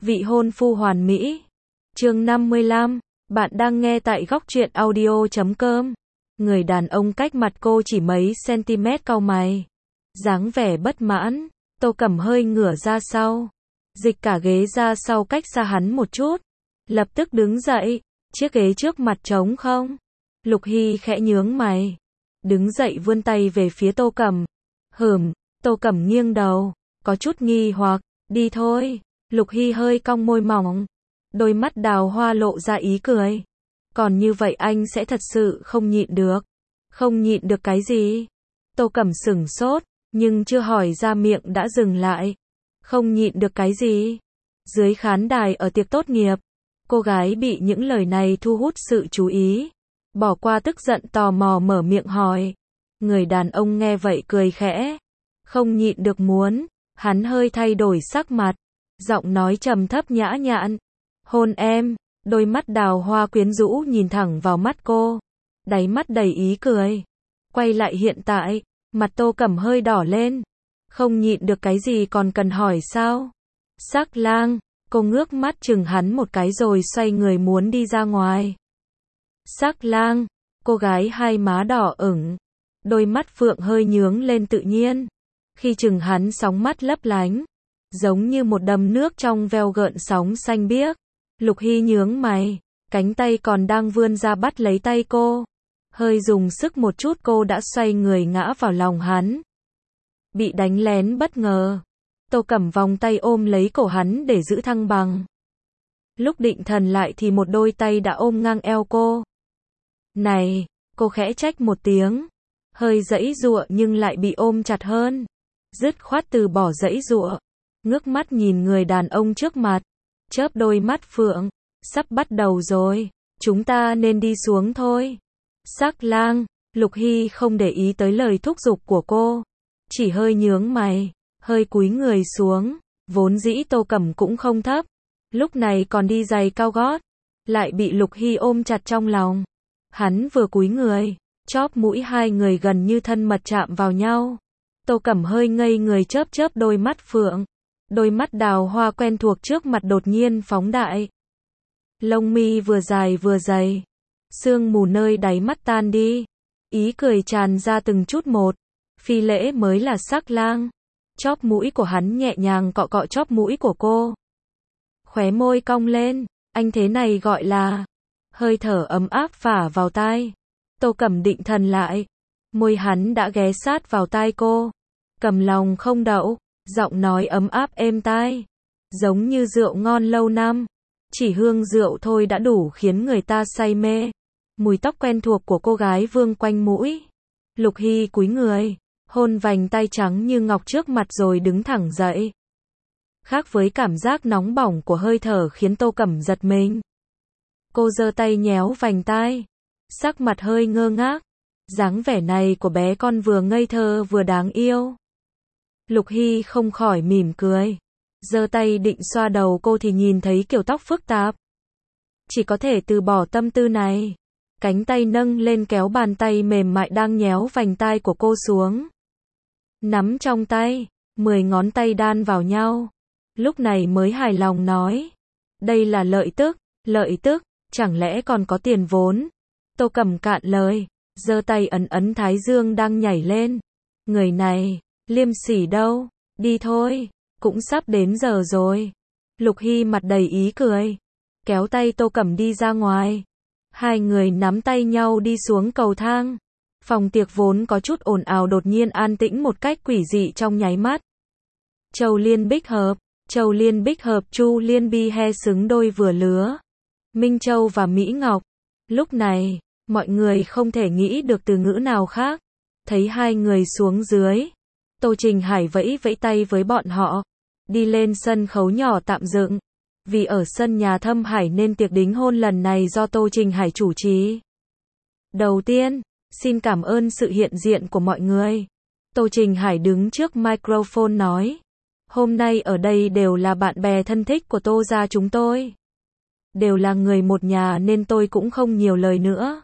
Vị hôn phu hoàn mỹ. Chương 55, bạn đang nghe tại góc truyện audio.com. Người đàn ông cách mặt cô chỉ mấy cm cau mày, dáng vẻ bất mãn. Tô Cẩm hơi ngửa ra sau, dịch cả ghế ra sau cách xa hắn một chút, lập tức đứng dậy. Chiếc ghế trước mặt trống không? Lục Hy khẽ nhướng mày, đứng dậy vươn tay về phía Tô Cẩm. Tô Cẩm nghiêng đầu, có chút nghi hoặc. Đi thôi. Lục Hy hơi cong môi mỏng, đôi mắt đào hoa lộ ra ý cười. Còn như vậy anh sẽ thật sự không nhịn được. Không nhịn được cái gì? Tô Cẩm sửng sốt, nhưng chưa hỏi ra miệng đã dừng lại. Không nhịn được cái gì? Dưới khán đài ở tiệc tốt nghiệp, cô gái bị những lời này thu hút sự chú ý, bỏ qua tức giận tò mò mở miệng hỏi. Người đàn ông nghe vậy cười khẽ. Không nhịn được muốn. Hắn hơi thay đổi sắc mặt, giọng nói trầm thấp nhã nhặn. Hôn em. Đôi mắt đào hoa quyến rũ nhìn thẳng vào mắt cô, đáy mắt đầy ý cười. Quay lại hiện tại, mặt Tô Cẩm hơi đỏ lên. Không nhịn được cái gì còn cần hỏi sao? Sắc lang. Cô ngước mắt chừng hắn một cái rồi xoay người muốn đi ra ngoài. Sắc lang. Cô gái hai má đỏ ửng, đôi mắt phượng hơi nhướng lên tự nhiên. Khi chừng hắn sóng mắt lấp lánh, giống như một đầm nước trong veo gợn sóng xanh biếc. Lục Hy nhướng mày, cánh tay còn đang vươn ra bắt lấy tay cô. Hơi dùng sức một chút cô đã xoay người ngã vào lòng hắn. Bị đánh lén bất ngờ, Tô Cẩm vòng tay ôm lấy cổ hắn để giữ thăng bằng. Lúc định thần lại thì một đôi tay đã ôm ngang eo cô. Này, cô khẽ trách một tiếng, hơi giãy giụa nhưng lại bị ôm chặt hơn. Dứt khoát từ bỏ giãy giụa, ngước mắt nhìn người đàn ông trước mặt, chớp đôi mắt phượng. Sắp bắt đầu rồi, chúng ta nên đi xuống thôi. Sắc lang. Lục Hy không để ý tới lời thúc giục của cô, chỉ hơi nhướng mày, hơi cúi người xuống. Vốn dĩ Tô Cẩm cũng không thấp, lúc này còn đi giày cao gót, lại bị Lục Hy ôm chặt trong lòng. Hắn vừa cúi người, chóp mũi hai người gần như thân mật chạm vào nhau. Tô Cẩm hơi ngây người chớp đôi mắt phượng, đôi mắt đào hoa quen thuộc trước mặt đột nhiên phóng đại. Lông mi vừa dài vừa dày, sương mù nơi đáy mắt tan đi, ý cười tràn ra từng chút một. Phi lễ mới là sắc lang. Chóp mũi của hắn nhẹ nhàng cọ cọ chóp mũi của cô, khóe môi cong lên. Anh thế này gọi là. Hơi thở ấm áp phả vào tai. Tô Cẩm định thần lại, môi hắn đã ghé sát vào tai cô, cầm lòng không đậu, giọng nói ấm áp êm tai, giống như rượu ngon lâu năm. Chỉ hương rượu thôi đã đủ khiến người ta say mê. Mùi tóc quen thuộc của cô gái vương quanh mũi. Lục Hy cúi người, hôn vành tay trắng như ngọc trước mặt rồi đứng thẳng dậy. Khác với cảm giác nóng bỏng của hơi thở khiến Tô Cẩm giật mình. Cô giơ tay nhéo vành tai, sắc mặt hơi ngơ ngác. Dáng vẻ này của bé con vừa ngây thơ vừa đáng yêu. Lục Hy không khỏi mỉm cười, giơ tay định xoa đầu cô thì nhìn thấy kiểu tóc phức tạp. Chỉ có thể từ bỏ tâm tư này. Cánh tay nâng lên kéo bàn tay mềm mại đang nhéo vành tai của cô xuống. Nắm trong tay, 10 ngón tay đan vào nhau. Lúc này mới hài lòng nói. Đây là lợi tức, chẳng lẽ còn có tiền vốn? Tô Cẩm cạn lời, giơ tay ấn thái dương đang nhảy lên. Người này, liêm sỉ đâu, đi thôi, cũng sắp đến giờ rồi. Lục Hy mặt đầy ý cười, kéo tay Tô Cẩm đi ra ngoài. Hai người nắm tay nhau đi xuống cầu thang. Phòng tiệc vốn có chút ồn ào đột nhiên an tĩnh một cách quỷ dị trong nháy mắt. Châu Liên Bích Hợp, Chu Liên Bi He xứng đôi vừa lứa. Minh Châu và Mỹ Ngọc. Lúc này, mọi người không thể nghĩ được từ ngữ nào khác. Thấy hai người xuống dưới, Tô Trình Hải vẫy tay với bọn họ, đi lên sân khấu nhỏ tạm dựng. Vì ở sân nhà Thâm Hải nên tiệc đính hôn lần này do Tô Trình Hải chủ trì. Đầu tiên, xin cảm ơn sự hiện diện của mọi người. Tô Trình Hải đứng trước microphone nói. Hôm nay ở đây đều là bạn bè thân thích của Tô gia chúng tôi. Đều là người một nhà nên tôi cũng không nhiều lời nữa.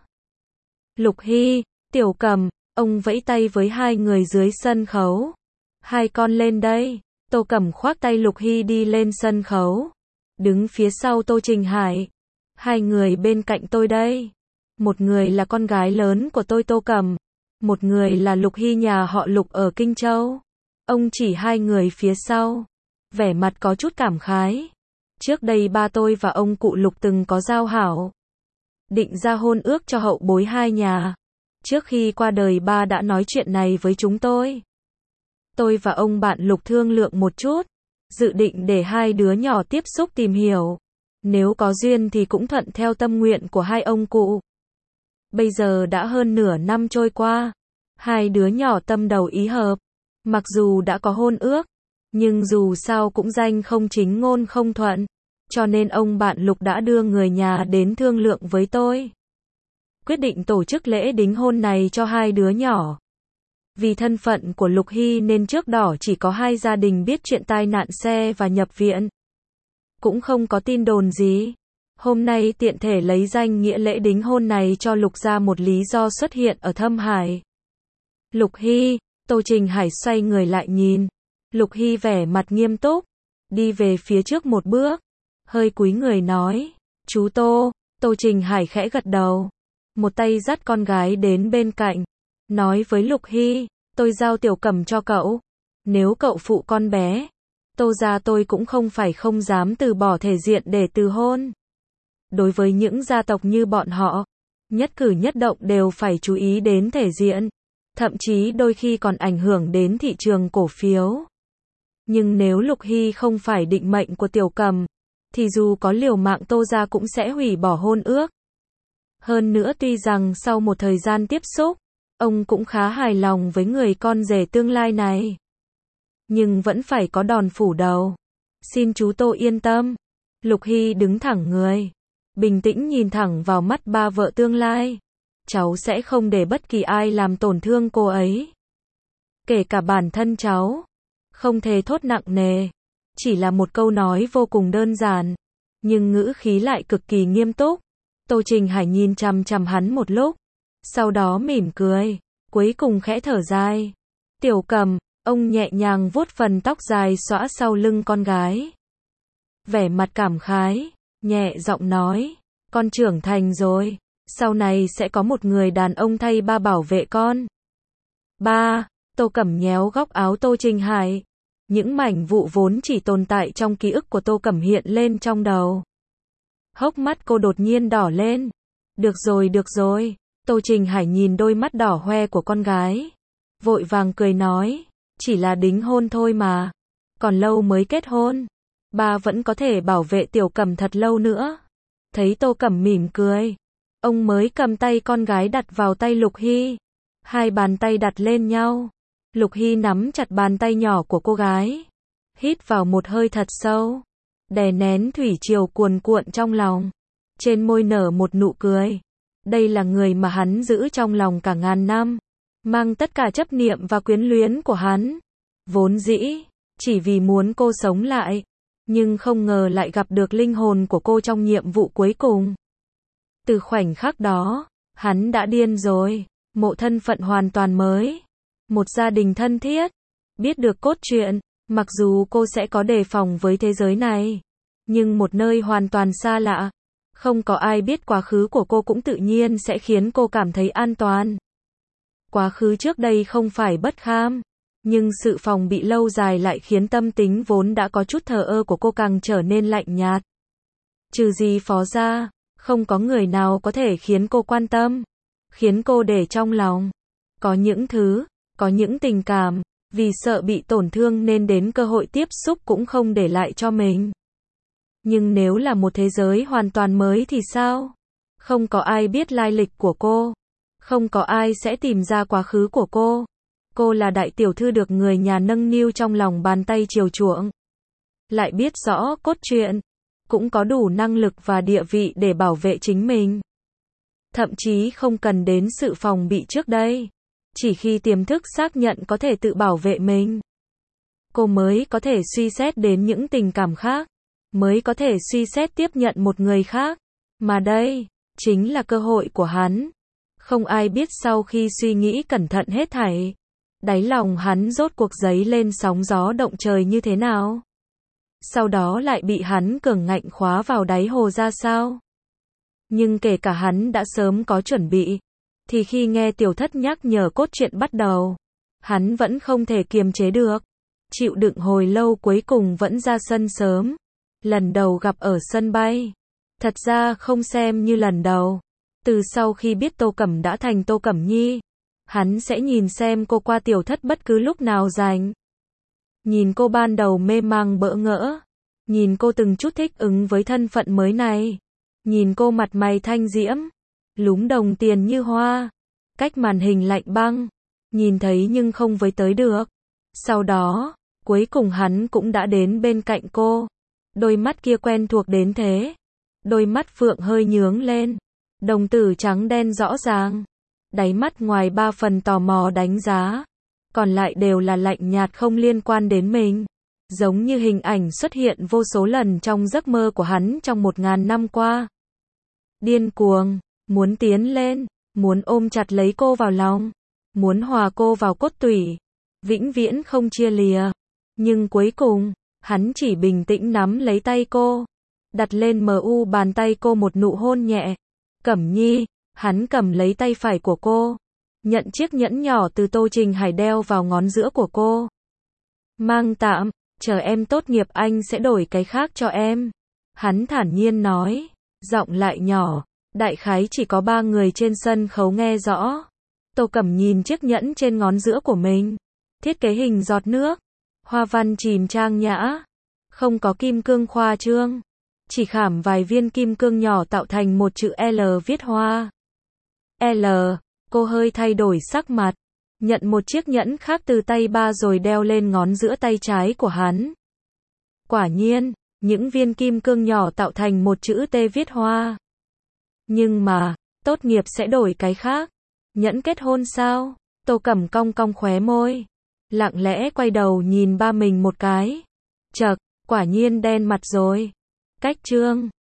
Lục Hy, Tiểu Cẩm, ông vẫy tay với hai người dưới sân khấu. Hai con lên đây. Tô Cẩm khoác tay Lục Hy đi lên sân khấu. đứng phía sau Tô Trình Hải. Hai người bên cạnh tôi đây. Một người là con gái lớn của tôi Tô Cẩm. Một người là Lục Hy nhà họ Lục ở Kinh Châu. Ông chỉ hai người phía sau. Vẻ mặt có chút cảm khái. Trước đây ba tôi và ông cụ Lục từng có giao hảo. Định ra hôn ước cho hậu bối hai nhà. Trước khi qua đời ba đã nói chuyện này với chúng tôi. Tôi và ông bạn Lục thương lượng một chút. Dự định để hai đứa nhỏ tiếp xúc tìm hiểu. Nếu có duyên thì cũng thuận theo tâm nguyện của hai ông cụ. Bây giờ đã hơn nửa năm trôi qua. Hai đứa nhỏ tâm đầu ý hợp. Mặc dù đã có hôn ước, nhưng dù sao cũng danh không chính ngôn không thuận. Cho nên ông bạn Lục đã đưa người nhà đến thương lượng với tôi. Quyết định tổ chức lễ đính hôn này cho hai đứa nhỏ. Vì thân phận của Lục Hy nên trước đó chỉ có hai gia đình biết chuyện tai nạn xe và nhập viện. Cũng không có tin đồn gì. Hôm nay tiện thể lấy danh nghĩa lễ đính hôn này cho Lục gia một lý do xuất hiện ở Thâm Hải. Lục Hy, Tô Trình Hải xoay người lại nhìn. Lục Hy vẻ mặt nghiêm túc, đi về phía trước một bước, hơi cúi người nói, chú Tô. Tô Trình Hải khẽ gật đầu, một tay dắt con gái đến bên cạnh, nói với Lục Hy, tôi giao Tiểu Cẩm cho cậu. Nếu cậu phụ con bé, Tô gia tôi cũng không phải không dám từ bỏ thể diện để từ hôn. Đối với những gia tộc như bọn họ, nhất cử nhất động đều phải chú ý đến thể diện. Thậm chí đôi khi còn ảnh hưởng đến thị trường cổ phiếu. Nhưng nếu Lục Hy không phải định mệnh của Tiểu Cẩm, thì dù có liều mạng Tô gia cũng sẽ hủy bỏ hôn ước. Hơn nữa tuy rằng sau một thời gian tiếp xúc, ông cũng khá hài lòng với người con rể tương lai này. Nhưng vẫn phải có đòn phủ đầu. Xin chú Tô yên tâm. Lục Hy đứng thẳng người, bình tĩnh nhìn thẳng vào mắt ba vợ tương lai. Cháu sẽ không để bất kỳ ai làm tổn thương cô ấy. Kể cả bản thân cháu. Không thề thốt nặng nề. Chỉ là một câu nói vô cùng đơn giản. Nhưng ngữ khí lại cực kỳ nghiêm túc. Tô Trình Hải nhìn chằm chằm hắn một lúc. Sau đó mỉm cười. Cuối cùng khẽ thở dài. Tiểu Cẩm, ông nhẹ nhàng vuốt phần tóc dài xõa sau lưng con gái. Vẻ mặt cảm khái. Nhẹ giọng nói. Con trưởng thành rồi. Sau này sẽ có một người đàn ông thay ba bảo vệ con. Ba, Tô Cẩm nhéo góc áo Tô Trình Hải. Những mảnh vụn vốn chỉ tồn tại trong ký ức của Tô Cẩm hiện lên trong đầu. Hốc mắt cô đột nhiên đỏ lên. Được rồi. Tô Trình Hải nhìn đôi mắt đỏ hoe của con gái. Vội vàng cười nói. Chỉ là đính hôn thôi mà. Còn lâu mới kết hôn. Ba vẫn có thể bảo vệ Tiểu Cẩm thật lâu nữa. Thấy Tô Cẩm mỉm cười. Ông mới cầm tay con gái đặt vào tay Lục Hy. Hai bàn tay đặt lên nhau. Lục Hy nắm chặt bàn tay nhỏ của cô gái. Hít vào một hơi thật sâu. Đè nén thủy triều cuồn cuộn trong lòng. Trên môi nở một nụ cười. Đây là người mà hắn giữ trong lòng cả ngàn năm. Mang tất cả chấp niệm và quyến luyến của hắn. Vốn dĩ, chỉ vì muốn cô sống lại. Nhưng không ngờ lại gặp được linh hồn của cô trong nhiệm vụ cuối cùng. Từ khoảnh khắc đó, hắn đã điên rồi. Một thân phận hoàn toàn mới. Một gia đình thân thiết. Biết được cốt truyện, mặc dù cô sẽ có đề phòng với thế giới này. Nhưng một nơi hoàn toàn xa lạ. Không có ai biết quá khứ của cô cũng tự nhiên sẽ khiến cô cảm thấy an toàn. Quá khứ trước đây không phải bất kham. Nhưng sự phòng bị lâu dài lại khiến tâm tính vốn đã có chút thờ ơ của cô càng trở nên lạnh nhạt. Trừ gì Phó ra, không có người nào có thể khiến cô quan tâm. Khiến cô để trong lòng. Có những thứ, có những tình cảm, vì sợ bị tổn thương nên đến cơ hội tiếp xúc cũng không để lại cho mình. Nhưng nếu là một thế giới hoàn toàn mới thì sao? Không có ai biết lai lịch của cô. Không có ai sẽ tìm ra quá khứ của cô. Cô là đại tiểu thư được người nhà nâng niu trong lòng bàn tay chiều chuộng. Lại biết rõ cốt truyện. Cũng có đủ năng lực và địa vị để bảo vệ chính mình. Thậm chí không cần đến sự phòng bị trước đây. Chỉ khi tiềm thức xác nhận có thể tự bảo vệ mình. Cô mới có thể suy xét đến những tình cảm khác. Mới có thể suy xét tiếp nhận một người khác. Mà đây, chính là cơ hội của hắn. Không ai biết sau khi suy nghĩ cẩn thận hết thảy. Đáy lòng hắn rốt cuộc dấy lên sóng gió động trời như thế nào. sau đó lại bị hắn cường ngạnh khóa vào đáy hồ ra sao? Nhưng kể cả hắn đã sớm có chuẩn bị, thì khi nghe tiểu thất nhắc nhở cốt truyện bắt đầu, hắn vẫn không thể kiềm chế được. Chịu đựng hồi lâu cuối cùng vẫn ra sân sớm. Lần đầu gặp ở sân bay. Thật ra không xem như lần đầu. Từ sau khi biết Tô Cẩm đã thành Tô Cẩm Nhi, hắn sẽ nhìn xem cô qua tiểu thất bất cứ lúc nào rảnh. Nhìn cô ban đầu mê mang bỡ ngỡ. Nhìn cô từng chút thích ứng với thân phận mới này. Nhìn cô mặt mày thanh diễm, lúm đồng tiền như hoa, cách màn hình lạnh băng, nhìn thấy nhưng không với tới được. Sau đó, cuối cùng hắn cũng đã đến bên cạnh cô. Đôi mắt kia quen thuộc đến thế. Đôi mắt phượng hơi nhướng lên, đồng tử trắng đen rõ ràng. Đáy mắt ngoài 3 phần tò mò đánh giá, còn lại đều là lạnh nhạt không liên quan đến mình. Giống như hình ảnh xuất hiện vô số lần trong giấc mơ của hắn trong 1000 năm qua. Điên cuồng, muốn tiến lên, muốn ôm chặt lấy cô vào lòng, muốn hòa cô vào cốt tủy, vĩnh viễn không chia lìa. Nhưng cuối cùng, hắn chỉ bình tĩnh nắm lấy tay cô, đặt lên mu bàn tay cô một nụ hôn nhẹ. Cẩm Nhi, hắn cầm lấy tay phải của cô, nhận chiếc nhẫn nhỏ từ Tô Trình Hải đeo vào ngón giữa của cô. Mang tạm, chờ em tốt nghiệp anh sẽ đổi cái khác cho em. Hắn thản nhiên nói, giọng lại nhỏ, đại khái chỉ có 3 người trên sân khấu nghe rõ. Tô Cẩm nhìn chiếc nhẫn trên ngón giữa của mình, thiết kế hình giọt nước, hoa văn chìm trang nhã, không có kim cương khoa trương, chỉ khảm vài viên kim cương nhỏ tạo thành một chữ L viết hoa. L, cô hơi thay đổi sắc mặt, nhận một chiếc nhẫn khác từ tay ba rồi đeo lên ngón giữa tay trái của hắn. Quả nhiên, những viên kim cương nhỏ tạo thành một chữ T viết hoa. Nhưng mà, tốt nghiệp sẽ đổi cái khác. Nhẫn kết hôn sao? Tô Cẩm cong cong khóe môi, lặng lẽ quay đầu nhìn ba mình một cái. Chậc, quả nhiên đen mặt rồi. Cách chương